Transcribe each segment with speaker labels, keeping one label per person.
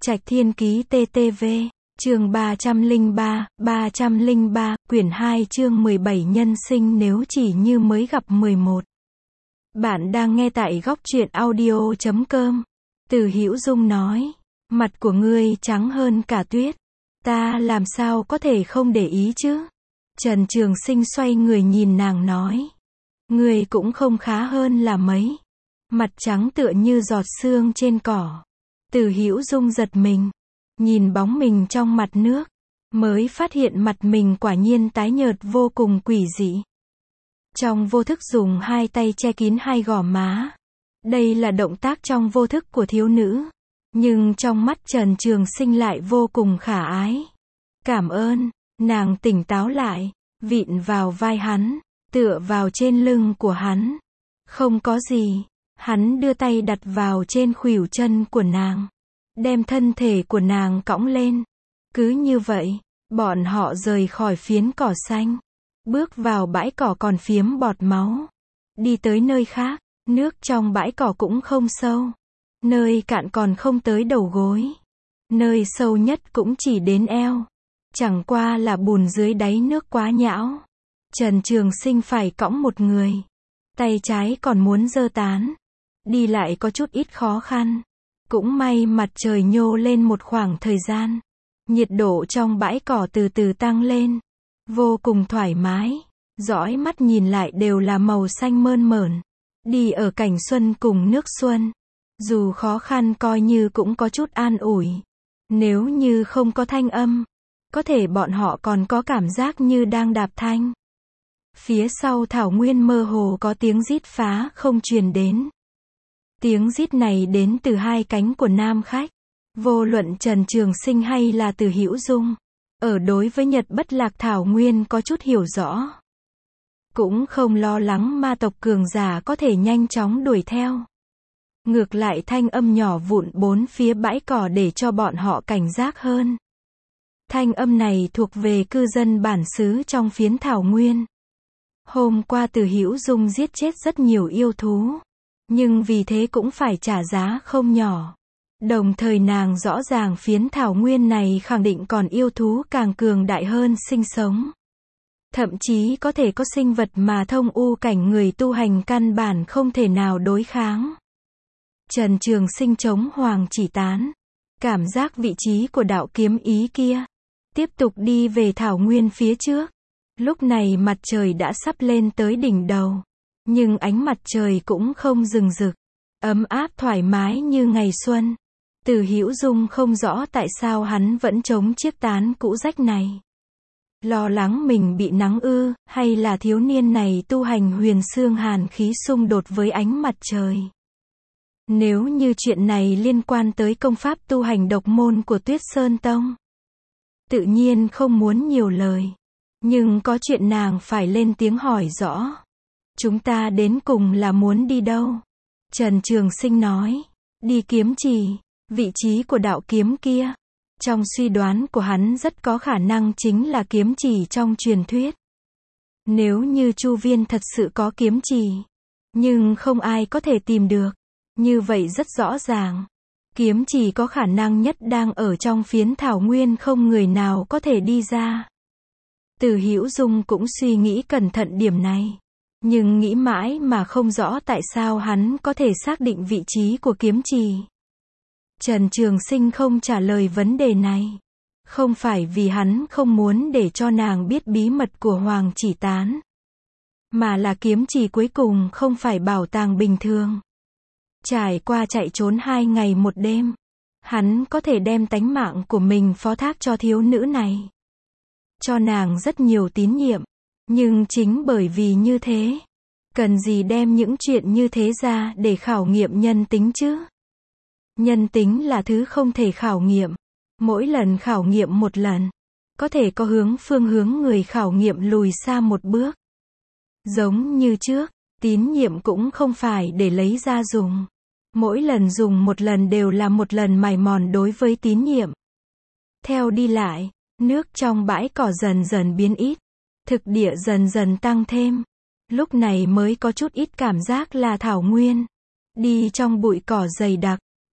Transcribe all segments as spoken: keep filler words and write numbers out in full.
Speaker 1: Trạch Thiên Ký tê tê vê, chương ba trăm lẻ ba, ba trăm lẻ ba, quyển hai chương mười bảy nhân sinh nếu chỉ như mới gặp mười một. Bạn đang nghe tại góc truyện audio chấm com. Từ Hữu Dung nói, mặt của ngươi trắng hơn cả tuyết. Ta làm sao có thể không để ý chứ? Trần Trường Sinh xoay người nhìn nàng nói, ngươi cũng không khá hơn là mấy. Mặt trắng tựa như giọt sương trên cỏ. Từ Hữu Dung giật mình, nhìn bóng mình trong mặt nước, mới phát hiện mặt mình quả nhiên tái nhợt vô cùng quỷ dị. Trong vô thức dùng hai tay che kín hai gò má. Đây là động tác trong vô thức của thiếu nữ, nhưng trong mắt Trần Trường Sinh lại vô cùng khả ái. Cảm ơn, nàng tỉnh táo lại, vịn vào vai hắn, tựa vào trên lưng của hắn. Không có gì. Hắn đưa tay đặt vào trên khuỷu chân của nàng, đem thân thể của nàng cõng lên. Cứ như vậy, bọn họ rời khỏi phiến cỏ xanh, bước vào bãi cỏ còn phiếm bọt máu. Đi tới nơi khác, nước trong bãi cỏ cũng không sâu. Nơi cạn còn không tới đầu gối. Nơi sâu nhất cũng chỉ đến eo. Chẳng qua là bùn dưới đáy nước quá nhão. Trần Trường Sinh phải cõng một người. Tay trái còn muốn giơ tán. Đi lại có chút ít khó khăn. Cũng may mặt trời nhô lên một khoảng thời gian. Nhiệt độ trong bãi cỏ từ từ tăng lên. Vô cùng thoải mái. Dõi mắt nhìn lại đều là màu xanh mơn mởn. Đi ở cảnh xuân cùng nước xuân. Dù khó khăn coi như cũng có chút an ủi. Nếu như không có thanh âm, có thể bọn họ còn có cảm giác như đang đạp thanh. Phía sau thảo nguyên mơ hồ có tiếng rít phá không truyền đến. Tiếng rít này đến từ hai cánh của nam khách. Vô luận Trần Trường Sinh hay là Từ Hữu Dung, ở đối với Nhật Bất Lạc Thảo Nguyên có chút hiểu rõ. Cũng không lo lắng ma tộc cường giả có thể nhanh chóng đuổi theo. Ngược lại thanh âm nhỏ vụn bốn phía bãi cỏ để cho bọn họ cảnh giác hơn. Thanh âm này thuộc về cư dân bản xứ trong phiến thảo nguyên. Hôm qua Từ Hữu Dung giết chết rất nhiều yêu thú. Nhưng vì thế cũng phải trả giá không nhỏ. Đồng thời nàng rõ ràng phiến thảo nguyên này khẳng định còn yêu thú càng cường đại hơn sinh sống. Thậm chí có thể có sinh vật mà thông u cảnh người tu hành căn bản không thể nào đối kháng. Trần Trường Sinh chống hoàng chỉ tán. Cảm giác vị trí của đạo kiếm ý kia. Tiếp tục đi về thảo nguyên phía trước. Lúc này mặt trời đã sắp lên tới đỉnh đầu. Nhưng ánh mặt trời cũng không rừng rực, ấm áp thoải mái như ngày xuân. Từ Hữu Dung không rõ tại sao hắn vẫn chống chiếc tán cũ rách này. Lo lắng mình bị nắng ư, hay là thiếu niên này tu hành huyền xương hàn khí xung đột với ánh mặt trời. Nếu như chuyện này liên quan tới công pháp tu hành độc môn của Tuyết Sơn Tông, tự nhiên không muốn nhiều lời. Nhưng có chuyện nàng phải lên tiếng hỏi rõ. Chúng ta đến cùng là muốn đi đâu? Trần Trường Sinh nói, đi kiếm trì, vị trí của đạo kiếm kia. Trong suy đoán của hắn rất có khả năng chính là kiếm trì trong truyền thuyết. Nếu như Chu Viên thật sự có kiếm trì, nhưng không ai có thể tìm được, như vậy rất rõ ràng. Kiếm trì có khả năng nhất đang ở trong phiến thảo nguyên không người nào có thể đi ra. Từ Hữu Dung cũng suy nghĩ cẩn thận điểm này. Nhưng nghĩ mãi mà không rõ tại sao hắn có thể xác định vị trí của kiếm trì. Trần Trường Sinh không trả lời vấn đề này. Không phải vì hắn không muốn để cho nàng biết bí mật của Hoàng Chỉ Tán. Mà là kiếm trì cuối cùng không phải bảo tàng bình thường. Trải qua chạy trốn hai ngày một đêm, hắn có thể đem tánh mạng của mình phó thác cho thiếu nữ này. Cho nàng rất nhiều tín nhiệm. Nhưng chính bởi vì như thế, cần gì đem những chuyện như thế ra để khảo nghiệm nhân tính chứ? Nhân tính là thứ không thể khảo nghiệm. Mỗi lần khảo nghiệm một lần, có thể có hướng phương hướng người khảo nghiệm lùi xa một bước. Giống như trước, tín nhiệm cũng không phải để lấy ra dùng. Mỗi lần dùng một lần đều là một lần mài mòn đối với tín nhiệm. Theo đi lại, nước trong bãi cỏ dần dần biến ít. Thực địa dần dần tăng thêm. Lúc này mới có chút ít cảm giác là thảo nguyên. Đi trong bụi cỏ dày đặc.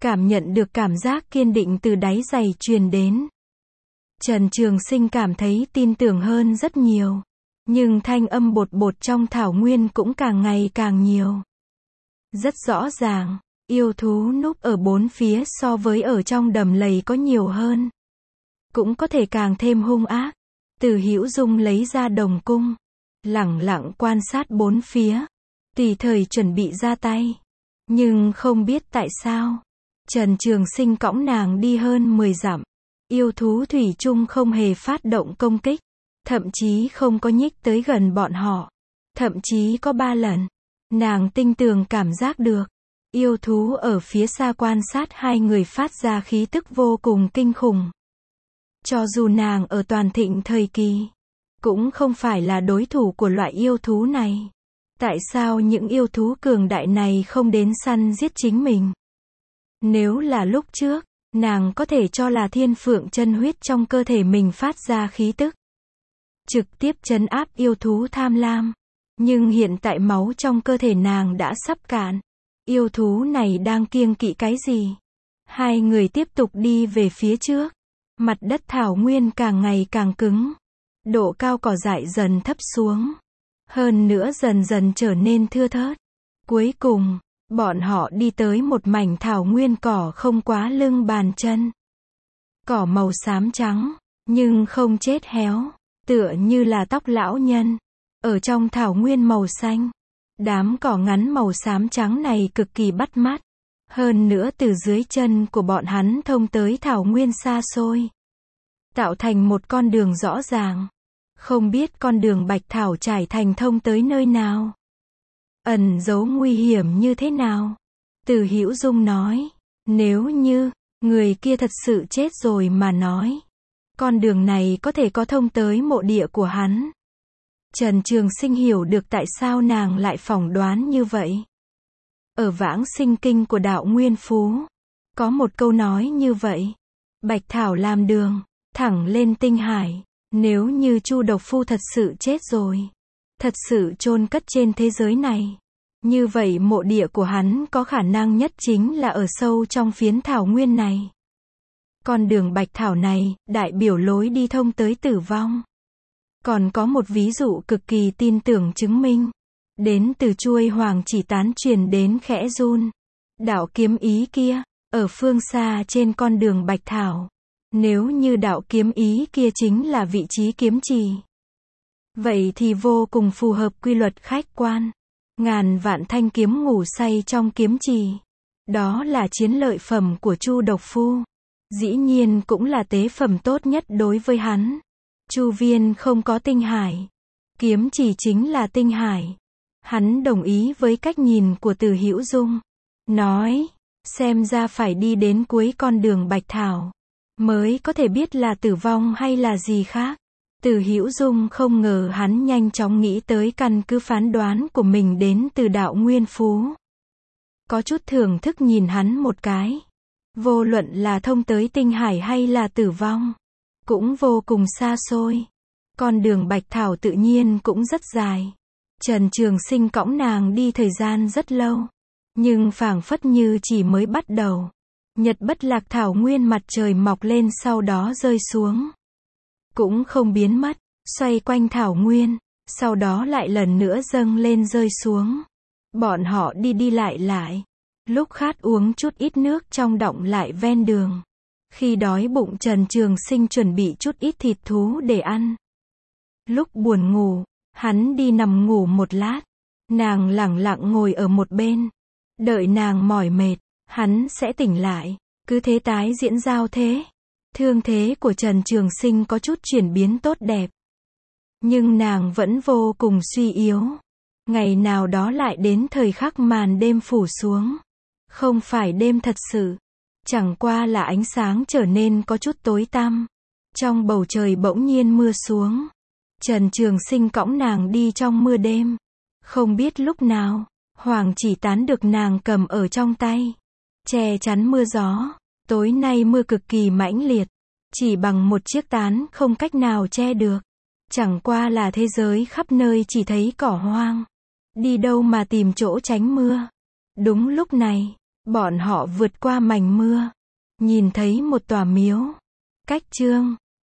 Speaker 1: cảm nhận được cảm giác kiên định từ đáy giày truyền đến. Trần Trường Sinh cảm thấy tin tưởng hơn rất nhiều. Nhưng thanh âm bột bột trong thảo nguyên cũng càng ngày càng nhiều. Rất rõ ràng, yêu thú núp ở bốn phía so với ở trong đầm lầy có nhiều hơn. Cũng có thể càng thêm hung ác. Từ Hữu Dung lấy ra đồng cung, lẳng lặng quan sát bốn phía, tùy thời chuẩn bị ra tay. Nhưng không biết tại sao, Trần Trường Sinh cõng nàng đi hơn mười dặm. Yêu thú thủy chung không hề phát động công kích, thậm chí không có nhích tới gần bọn họ. Thậm chí có ba lần, nàng tinh tường cảm giác được, yêu thú ở phía xa quan sát hai người phát ra khí tức vô cùng kinh khủng. Cho dù nàng ở toàn thịnh thời kỳ, cũng không phải là đối thủ của loại yêu thú này. Tại sao những yêu thú cường đại này không đến săn giết chính mình? Nếu là lúc trước, nàng có thể cho là thiên phượng chân huyết trong cơ thể mình phát ra khí tức, trực tiếp trấn áp yêu thú tham lam. Nhưng hiện tại máu trong cơ thể nàng đã sắp cạn. Yêu thú này đang kiêng kỵ cái gì? Hai người tiếp tục đi về phía trước. Mặt đất thảo nguyên càng ngày càng cứng. Độ cao cỏ dại dần thấp xuống. Hơn nữa dần dần trở nên thưa thớt. Cuối cùng, bọn họ đi tới một mảnh thảo nguyên cỏ không quá lưng bàn chân. Cỏ màu xám trắng, nhưng không chết héo, tựa như là tóc lão nhân. Ở trong thảo nguyên màu xanh, đám cỏ ngắn màu xám trắng này cực kỳ bắt mắt. Hơn nữa từ dưới chân của bọn hắn thông tới thảo nguyên xa xôi, tạo thành một con đường rõ ràng. Không biết con đường bạch thảo trải thành thông tới nơi nào, ẩn giấu nguy hiểm như thế nào. Từ Hữu Dung nói, nếu như người kia thật sự chết rồi mà nói, con đường này có thể có thông tới mộ địa của hắn. Trần Trường Sinh hiểu được tại sao nàng lại phỏng đoán như vậy. Ở vãng sinh kinh của đạo Nguyên Phú, có một câu nói như vậy. Bạch thảo làm đường, thẳng lên tinh hải. Nếu như Chu Độc Phu thật sự chết rồi, thật sự chôn cất trên thế giới này, như vậy mộ địa của hắn có khả năng nhất chính là ở sâu trong phiến thảo nguyên này. Con đường bạch thảo này, đại biểu lối đi thông tới tử vong. Còn có một ví dụ cực kỳ tin tưởng chứng minh. Đến từ chuôi hoàng chỉ tán truyền đến khẽ run. Đạo kiếm ý kia, ở phương xa trên con đường bạch thảo. Nếu như đạo kiếm ý kia chính là vị trí kiếm trì, vậy thì vô cùng phù hợp quy luật khách quan. Ngàn vạn thanh kiếm ngủ say trong kiếm trì. Đó là chiến lợi phẩm của Chu Độc Phu. Dĩ nhiên cũng là tế phẩm tốt nhất đối với hắn. Chu viên không có tinh hải. Kiếm trì chính là tinh hải. Hắn đồng ý với cách nhìn của Từ Hữu Dung. Nói, xem ra phải đi đến cuối con đường bạch thảo, mới có thể biết là tử vong hay là gì khác. Từ Hữu Dung không ngờ hắn nhanh chóng nghĩ tới căn cứ phán đoán của mình đến từ đạo Nguyên Phú. Có chút thưởng thức nhìn hắn một cái. Vô luận là thông tới tinh hải hay là tử vong, cũng vô cùng xa xôi. Con đường bạch thảo tự nhiên cũng rất dài. Trần Trường Sinh cõng nàng đi thời gian rất lâu. Nhưng phảng phất như chỉ mới bắt đầu. Nhật Bất Lạc thảo nguyên mặt trời mọc lên sau đó rơi xuống. Cũng không biến mất, xoay quanh thảo nguyên, sau đó lại lần nữa dâng lên rơi xuống. Bọn họ đi đi lại lại. Lúc khát uống chút ít nước trong đọng lại ven đường. Khi đói bụng Trần Trường Sinh chuẩn bị chút ít thịt thú để ăn. Lúc buồn ngủ, hắn đi nằm ngủ một lát. Nàng lẳng lặng ngồi ở một bên. Đợi nàng mỏi mệt, hắn sẽ tỉnh lại. Cứ thế tái diễn giao thế. Thương thế của Trần Trường Sinh có chút chuyển biến tốt đẹp. Nhưng nàng vẫn vô cùng suy yếu. Ngày nào đó lại đến thời khắc màn đêm phủ xuống. Không phải đêm thật sự. Chẳng qua là ánh sáng trở nên có chút tối tăm. Trong bầu trời bỗng nhiên mưa xuống. Trần Trường Sinh cõng nàng đi trong mưa đêm. Không biết lúc nào, hoàng chỉ tán được nàng cầm ở trong tay. Che chắn mưa gió. Tối nay mưa cực kỳ mãnh liệt. Chỉ bằng một chiếc tán không cách nào che được. Chẳng qua là thế giới khắp nơi chỉ thấy cỏ hoang. Đi đâu mà tìm chỗ tránh mưa. Đúng lúc này, Bọn họ vượt qua mảnh mưa, nhìn thấy một tòa miếu. Cách chương